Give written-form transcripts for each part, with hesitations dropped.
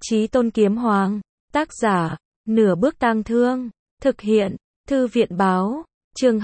Chí Tôn Kiếm Hoàng, tác giả, Nửa Bước Tang Thương, thực hiện, Thư viện báo, chương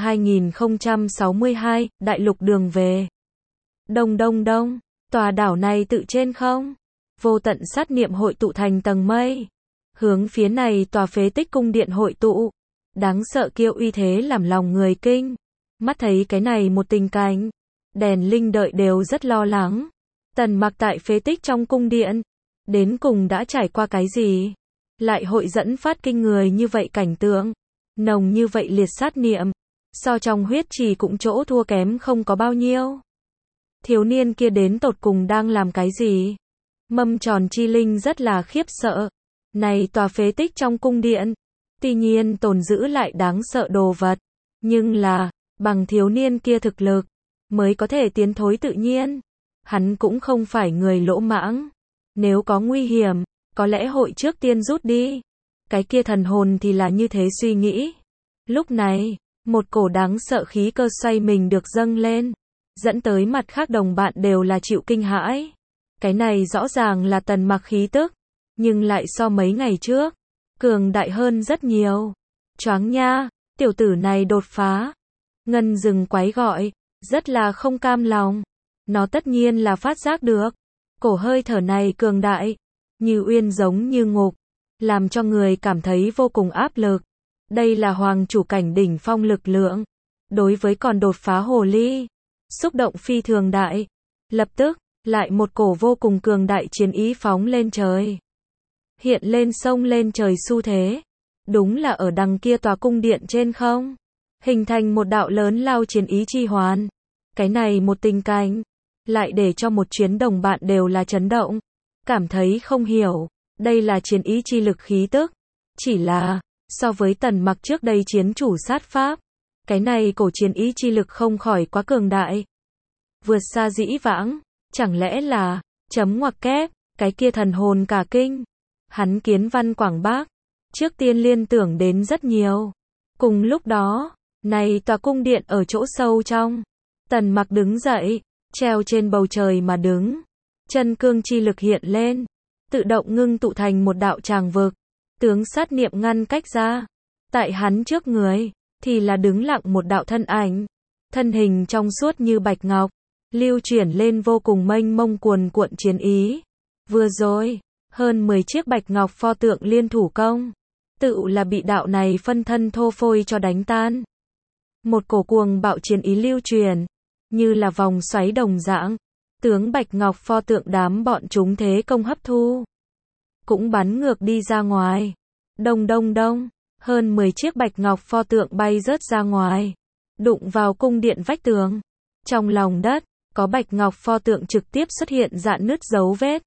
2062, Đại lục đường về. Đông đông đông, tòa đảo này tự trên không? Vô tận sát niệm hội tụ thành tầng mây. Hướng phía này tòa phế tích cung điện hội tụ. Đáng sợ kiêu uy thế làm lòng người kinh. Mắt thấy cái này một tình cảnh. Đèn linh đợi đều rất lo lắng. Tần Mặc tại phế tích trong cung điện. Đến cùng đã trải qua cái gì? Lại hội dẫn phát kinh người như vậy cảnh tượng. Nồng như vậy liệt sát niệm. So trong huyết trì cũng chỗ thua kém không có bao nhiêu. Thiếu niên kia đến tột cùng đang làm cái gì? Mâm tròn chi linh rất là khiếp sợ. Này tòa phế tích trong cung điện. Tuy nhiên tồn giữ lại đáng sợ đồ vật. Nhưng là, bằng thiếu niên kia thực lực, mới có thể tiến thối tự nhiên. Hắn cũng không phải người lỗ mãng. Nếu có nguy hiểm, có lẽ hội trước tiên rút đi. Cái kia thần hồn thì là như thế suy nghĩ. Lúc này, một cổ đáng sợ khí cơ xoay mình được dâng lên. Dẫn tới mặt khác đồng bạn đều là chịu kinh hãi. Cái này rõ ràng là Tần Mặc khí tức. Nhưng lại so mấy ngày trước, cường đại hơn rất nhiều. Choáng nha, tiểu tử này đột phá. Ngân rừng quái gọi, rất là không cam lòng. Nó tất nhiên là phát giác được. Cổ hơi thở này cường đại, như uyên giống như ngục, làm cho người cảm thấy vô cùng áp lực. Đây là hoàng chủ cảnh đỉnh phong lực lượng. Đối với còn đột phá hồ ly, xúc động phi thường đại. Lập tức, lại một cổ vô cùng cường đại chiến ý phóng lên trời. Hiện lên sông lên trời xu thế. Đúng là ở đằng kia tòa cung điện trên không. Hình thành một đạo lớn lao chiến ý chi hoàn. Cái này một tình cảnh, lại để cho một chuyến đồng bạn đều là chấn động. Cảm thấy không hiểu, đây là chiến ý chi lực khí tức. Chỉ là, so với Tần Mặc trước đây chiến chủ sát pháp, cái này cổ chiến ý chi lực không khỏi quá cường đại. Vượt xa dĩ vãng, chẳng lẽ là, chấm ngoặc kép, cái kia thần hồn cả kinh. Hắn Kiến Văn Quảng Bác, trước tiên liên tưởng đến rất nhiều. Cùng lúc đó, này tòa cung điện ở chỗ sâu trong. Tần Mặc đứng dậy, treo trên bầu trời mà đứng. Chân cương chi lực hiện lên, tự động ngưng tụ thành một đạo tràng vực. Tướng sát niệm ngăn cách ra. Tại hắn trước người, thì là đứng lặng một đạo thân ảnh. Thân hình trong suốt như bạch ngọc, lưu chuyển lên vô cùng mênh mông cuồn cuộn chiến ý. Vừa rồi, hơn 10 chiếc bạch ngọc pho tượng liên thủ công. Tự là bị đạo này phân thân thô phôi cho đánh tan. Một cổ cuồng bạo chiến ý lưu truyền, như là vòng xoáy đồng dạng. Tướng bạch ngọc pho tượng đám bọn chúng thế công hấp thu. Cũng bắn ngược đi ra ngoài. Đông đông đông, hơn 10 chiếc bạch ngọc pho tượng bay rớt ra ngoài. Đụng vào cung điện vách tường. Trong lòng đất, có bạch ngọc pho tượng trực tiếp xuất hiện rạn nứt dấu vết.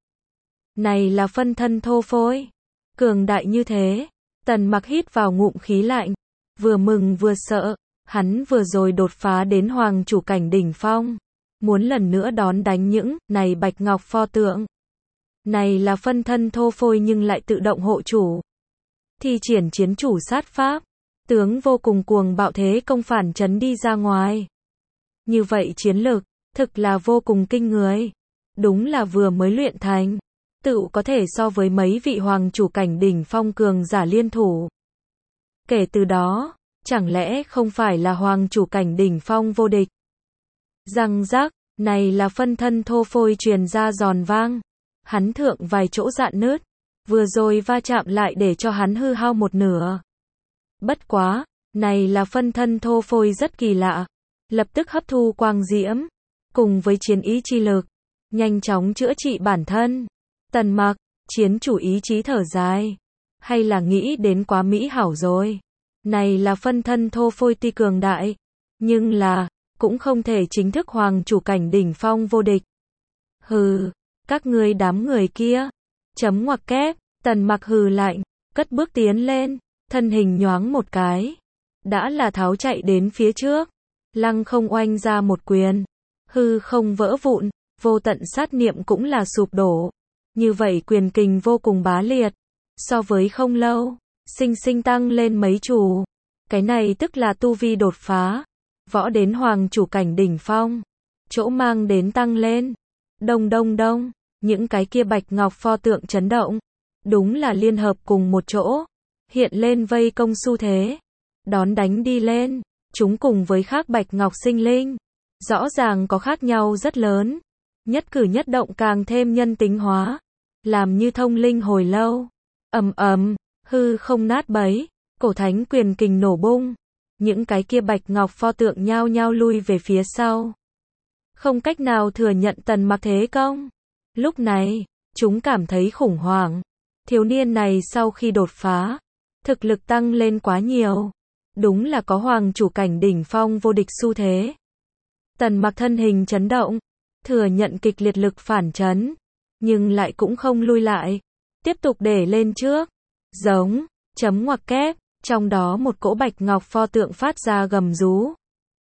Này là phân thân thô phôi. Cường đại như thế. Tần Mặc hít vào ngụm khí lạnh. Vừa mừng vừa sợ. Hắn vừa rồi đột phá đến hoàng chủ cảnh đỉnh phong. Muốn lần nữa đón đánh những này bạch ngọc pho tượng. Này là phân thân thô phôi nhưng lại tự động hộ chủ. Thi triển chiến chủ sát pháp. Tướng vô cùng cuồng bạo thế công phản chấn đi ra ngoài. Như vậy chiến lực, thực là vô cùng kinh người. Đúng là vừa mới luyện thành. Tự có thể so với mấy vị hoàng chủ cảnh đỉnh phong cường giả liên thủ. Kể từ đó, chẳng lẽ không phải là hoàng chủ cảnh đỉnh phong vô địch? Răng rác, này là phân thân thô phôi truyền ra giòn vang. Hắn thượng vài chỗ rạn nứt. Vừa rồi va chạm lại để cho hắn hư hao một nửa. Bất quá, này là phân thân thô phôi rất kỳ lạ. Lập tức hấp thu quang diễm. Cùng với chiến ý chi lực. Nhanh chóng chữa trị bản thân. Tần Mặc, chiến chủ ý chí thở dài. Hay là nghĩ đến quá mỹ hảo rồi. Này là phân thân thô phôi tuy cường đại. Nhưng là, cũng không thể chính thức hoàng chủ cảnh đỉnh phong vô địch. Hừ, các ngươi đám người kia. Chấm ngoặc kép, Tần Mặc hừ lạnh, cất bước tiến lên, thân hình nhoáng một cái. Đã là tháo chạy đến phía trước. Lăng không oanh ra một quyền. Hư không vỡ vụn, vô tận sát niệm cũng là sụp đổ. Như vậy quyền kình vô cùng bá liệt. So với không lâu, sinh sinh tăng lên mấy chủ. Cái này tức là tu vi đột phá. Võ đến hoàng chủ cảnh đỉnh phong. Chỗ mang đến tăng lên. Đông đông đông, những cái kia bạch ngọc pho tượng chấn động. đúng là liên hợp cùng một chỗ, hiện lên vây công xu thế, đón đánh đi lên. Chúng cùng với khác bạch ngọc sinh linh, rõ ràng có khác nhau rất lớn, nhất cử nhất động càng thêm nhân tính hóa, làm như thông linh hồi lâu. Ầm ầm, hư không nát bấy, cổ thánh quyền kình nổ bung, những cái kia bạch ngọc pho tượng nhao nhao lui về phía sau, không cách nào thừa nhận Tần Mặc thế công. Lúc này, chúng cảm thấy khủng hoảng. Thiếu niên này sau khi đột phá, thực lực tăng lên quá nhiều, đúng là có hoàng chủ cảnh đỉnh phong vô địch xu thế. Tần Mặc thân hình chấn động, thừa nhận kịch liệt lực phản chấn, nhưng lại cũng không lui lại, tiếp tục để lên trước. Giống, chấm ngoặc kép, trong đó một cỗ bạch ngọc pho tượng phát ra gầm rú,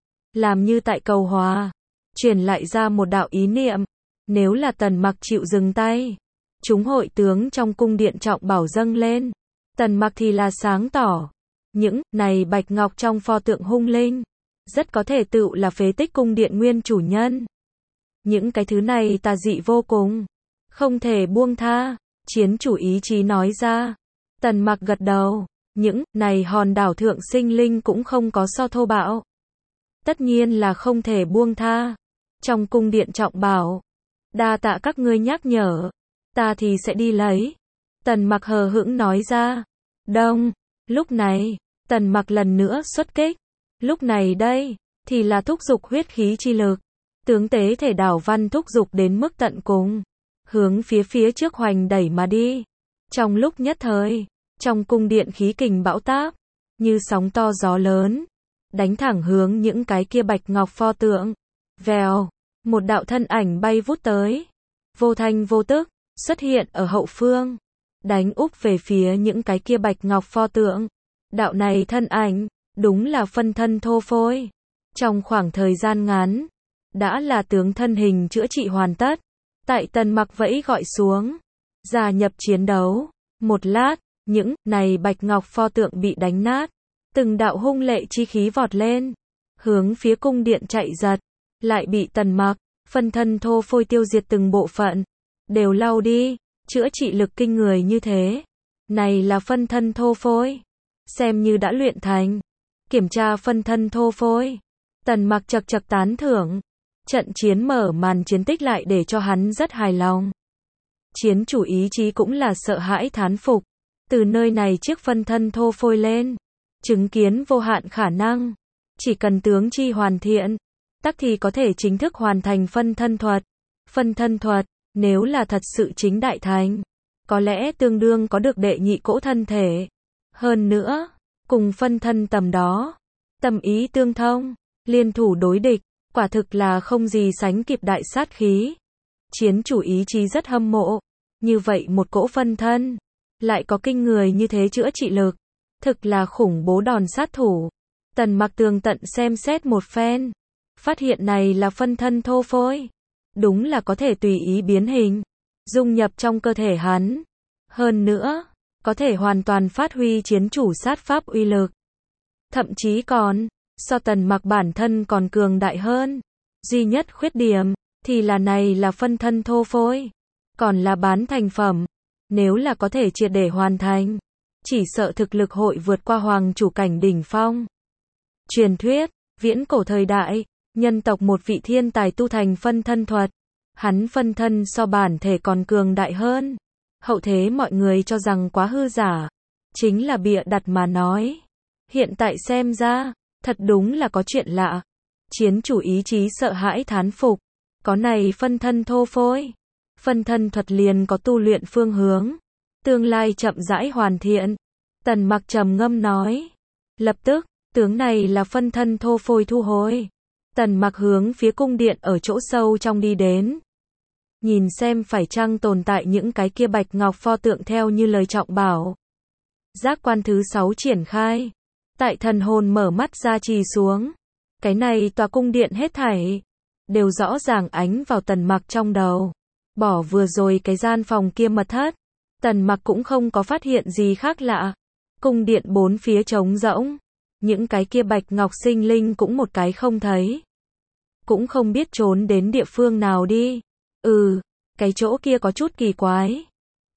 làm như tại cầu hòa, truyền lại ra một đạo ý niệm, nếu là Tần Mặc chịu dừng tay, chúng hội tướng trong cung điện trọng bảo dâng lên. Tần Mặc thì là sáng tỏ, những này bạch ngọc trong pho tượng hung linh, rất có thể tựu là phế tích cung điện nguyên chủ nhân. Những cái thứ này tà dị vô cùng, không thể buông tha, chiến chủ ý chí nói ra. Tần Mặc gật đầu, những này hòn đảo thượng sinh linh cũng không có so thô bạo, tất nhiên là không thể buông tha. Trong cung điện trọng bảo, đa tạ các ngươi nhắc nhở, ta thì sẽ đi lấy. Tần Mặc hờ hững nói ra. Đông, lúc này, Tần Mặc lần nữa xuất kích. Lúc này đây, thì là thúc dục huyết khí chi lực. Tướng tế thể đảo văn thúc dục đến mức tận cùng, hướng phía trước hoành đẩy mà đi. Trong lúc nhất thời, trong cung điện khí kình bão táp, như sóng to gió lớn, đánh thẳng hướng những cái kia bạch ngọc pho tượng. Vèo, một đạo thân ảnh bay vút tới, vô thanh vô tức, xuất hiện ở hậu phương, đánh úp về phía những cái kia bạch ngọc pho tượng. Đạo này thân ảnh, đúng là phân thân thô phôi. Trong khoảng thời gian ngắn, đã là tướng thân hình chữa trị hoàn tất. Tại Tần Mặc vẫy gọi xuống, gia nhập chiến đấu. Một lát, những này bạch ngọc pho tượng bị đánh nát, từng đạo hung lệ chi khí vọt lên, hướng phía cung điện chạy giật, lại bị Tần Mặc, phân thân thô phôi tiêu diệt từng bộ phận, đều lau đi, chữa trị lực kinh người như thế. Này là phân thân thô phôi, xem như đã luyện thành. Kiểm tra phân thân thô phôi, Tần Mặc chậc chậc tán thưởng. Trận chiến mở màn chiến tích lại để cho hắn rất hài lòng. Chiến chủ ý chí cũng là sợ hãi thán phục. Từ nơi này chiếc phân thân thô phôi lên, chứng kiến vô hạn khả năng. Chỉ cần tướng chi hoàn thiện, tắc thì có thể chính thức hoàn thành phân thân thuật. Phân thân thuật, nếu là thật sự chính đại thành, có lẽ tương đương có được đệ nhị cỗ thân thể. Hơn nữa, cùng phân thân tầm đó, tâm ý tương thông, liên thủ đối địch, quả thực là không gì sánh kịp đại sát khí. Chiến chủ ý chí rất hâm mộ. Như vậy một cỗ phân thân, lại có kinh người như thế chữa trị lực, thực là khủng bố đòn sát thủ. Tần Mặc tường tận xem xét một phen, phát hiện này là phân thân thô phôi, đúng là có thể tùy ý biến hình, dung nhập trong cơ thể hắn. Hơn nữa, có thể hoàn toàn phát huy chiến chủ sát pháp uy lực. Thậm chí còn, so Tần Mặc bản thân còn cường đại hơn. Duy nhất khuyết điểm, thì là này là phân thân thô phôi, còn là bán thành phẩm. Nếu là có thể triệt để hoàn thành, chỉ sợ thực lực hội vượt qua hoàng chủ cảnh đỉnh phong. Truyền thuyết, viễn cổ thời đại, nhân tộc một vị thiên tài tu thành phân thân thuật. Hắn phân thân so bản thể còn cường đại hơn. Hậu thế mọi người cho rằng quá hư giả, chính là bịa đặt mà nói. Hiện tại xem ra, thật đúng là có chuyện lạ. Chiến chủ ý chí sợ hãi thán phục. Có này phân thân thô phôi, phân thân thuật liền có tu luyện phương hướng, tương lai chậm rãi hoàn thiện. Tần Mặc trầm ngâm nói. Lập tức, tướng này là phân thân thô phôi thu hồi. Tần Mặc hướng phía cung điện ở chỗ sâu trong đi đến. Nhìn xem phải chăng tồn tại những cái kia bạch ngọc pho tượng theo như lời trọng bảo. Giác quan thứ 6 triển khai. Tại thần hồn mở mắt ra trì xuống. Cái này tòa cung điện hết thảy, đều rõ ràng ánh vào Tần Mặc trong đầu. Bỏ vừa rồi cái gian phòng kia mật thất, Tần Mặc cũng không có phát hiện gì khác lạ. Cung điện bốn phía trống rỗng, những cái kia bạch ngọc sinh linh cũng một cái không thấy. Cũng không biết trốn đến địa phương nào đi. Cái chỗ kia có chút kỳ quái.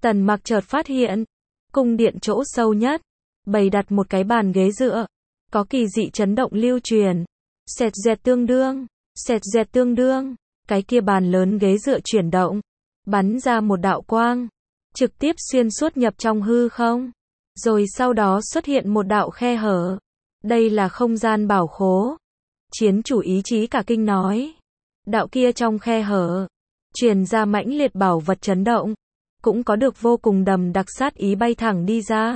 Tần Mặc chợt phát hiện, cung điện chỗ sâu nhất, bày đặt một cái bàn ghế dựa, có kỳ dị chấn động lưu truyền. Xẹt dẹt tương đương, cái kia bàn lớn ghế dựa chuyển động, bắn ra một đạo quang, trực tiếp xuyên suốt nhập trong hư không. Rồi sau đó xuất hiện một đạo khe hở. Đây là không gian bảo khố. Chiến chủ ý chí cả kinh nói. Đạo kia trong khe hở, truyền ra mãnh liệt bảo vật chấn động, cũng có được vô cùng đầm đặc sát ý bay thẳng đi ra.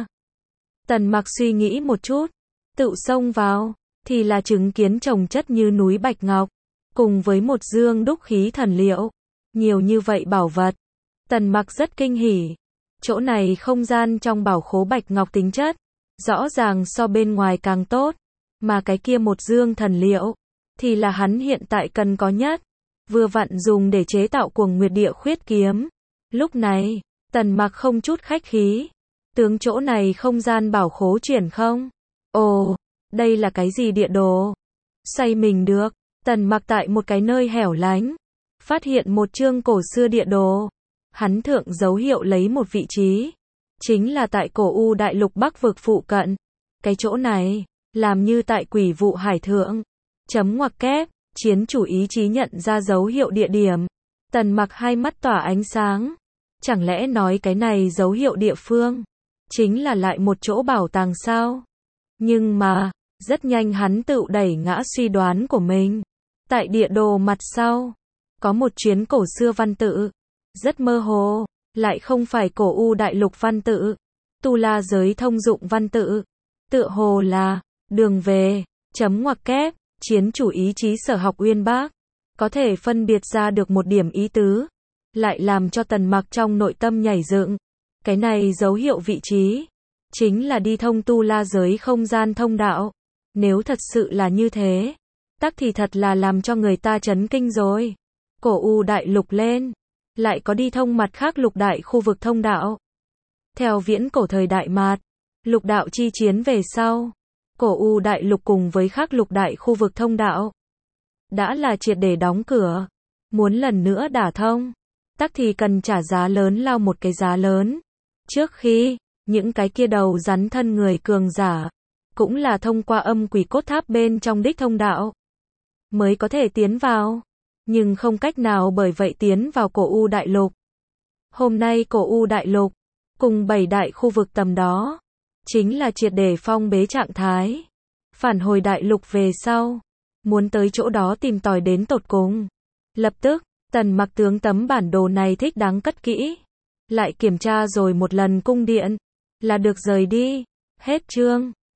Tần Mặc suy nghĩ một chút, tự xông vào, thì là chứng kiến chồng chất như núi bạch ngọc, cùng với một dương đúc khí thần liệu. Nhiều như vậy bảo vật. Tần Mặc rất kinh hỉ. Chỗ này không gian trong bảo khố bạch ngọc tính chất, rõ ràng so bên ngoài càng tốt. Mà cái kia một dương thần liệu, thì là hắn hiện tại cần có nhất. Vừa vặn dùng để chế tạo Cuồng Nguyệt Địa Khuyết kiếm. Lúc này, Tần Mặc không chút khách khí. Tướng chỗ này không gian bảo khố chuyển không? Ồ, đây là cái gì địa đồ? Say mình được. Tần Mặc tại một cái nơi hẻo lánh, phát hiện một chương cổ xưa địa đồ. Hắn thượng dấu hiệu lấy một vị trí, chính là tại cổ U đại lục Bắc vực phụ cận. Cái chỗ này, làm như tại Quỷ Vụ Hải thượng. Chấm ngoặc kép, chiến chủ ý chí nhận ra dấu hiệu địa điểm. Tần Mặc hai mắt tỏa ánh sáng. Chẳng lẽ nói cái này dấu hiệu địa phương, chính là lại một chỗ bảo tàng sao? Nhưng mà, rất nhanh hắn tự đẩy ngã suy đoán của mình. Tại địa đồ mặt sau, có một chuyến cổ xưa văn tự. Rất mơ hồ, lại không phải cổ U đại lục văn tự. Tu La giới thông dụng văn tự. Tựa hồ là, đường về, chấm ngoặc kép, chiến chủ ý chí sở học uyên bác. Có thể phân biệt ra được một điểm ý tứ. Lại làm cho Tần Mặc trong nội tâm nhảy dựng. Cái này dấu hiệu vị trí, chính là đi thông Tu La giới không gian thông đạo. Nếu thật sự là như thế, tắc thì thật là làm cho người ta chấn kinh rồi. Cổ U đại lục lên, lại có đi thông mặt khác lục đại khu vực thông đạo. Theo viễn cổ thời Đại Mạt, lục đạo chi chiến về sau, cổ U đại lục cùng với khác lục đại khu vực thông đạo đã là triệt để đóng cửa. Muốn lần nữa đả thông, tắc thì cần trả giá lớn lao một cái giá lớn. Trước khi, những cái kia đầu rắn thân người cường giả, cũng là thông qua âm quỷ cốt tháp bên trong đích thông đạo, mới có thể tiến vào. Nhưng không cách nào bởi vậy tiến vào cổ U đại lục. Hôm nay cổ U đại lục, cùng 7 đại khu vực tầm đó, chính là triệt để phong bế trạng thái. Phản hồi đại lục về sau, muốn tới chỗ đó tìm tòi đến tột cùng. Lập tức, Tần Mặc tướng tấm bản đồ này thích đáng cất kỹ. Lại kiểm tra rồi một lần cung điện, là được rời đi. Hết chương.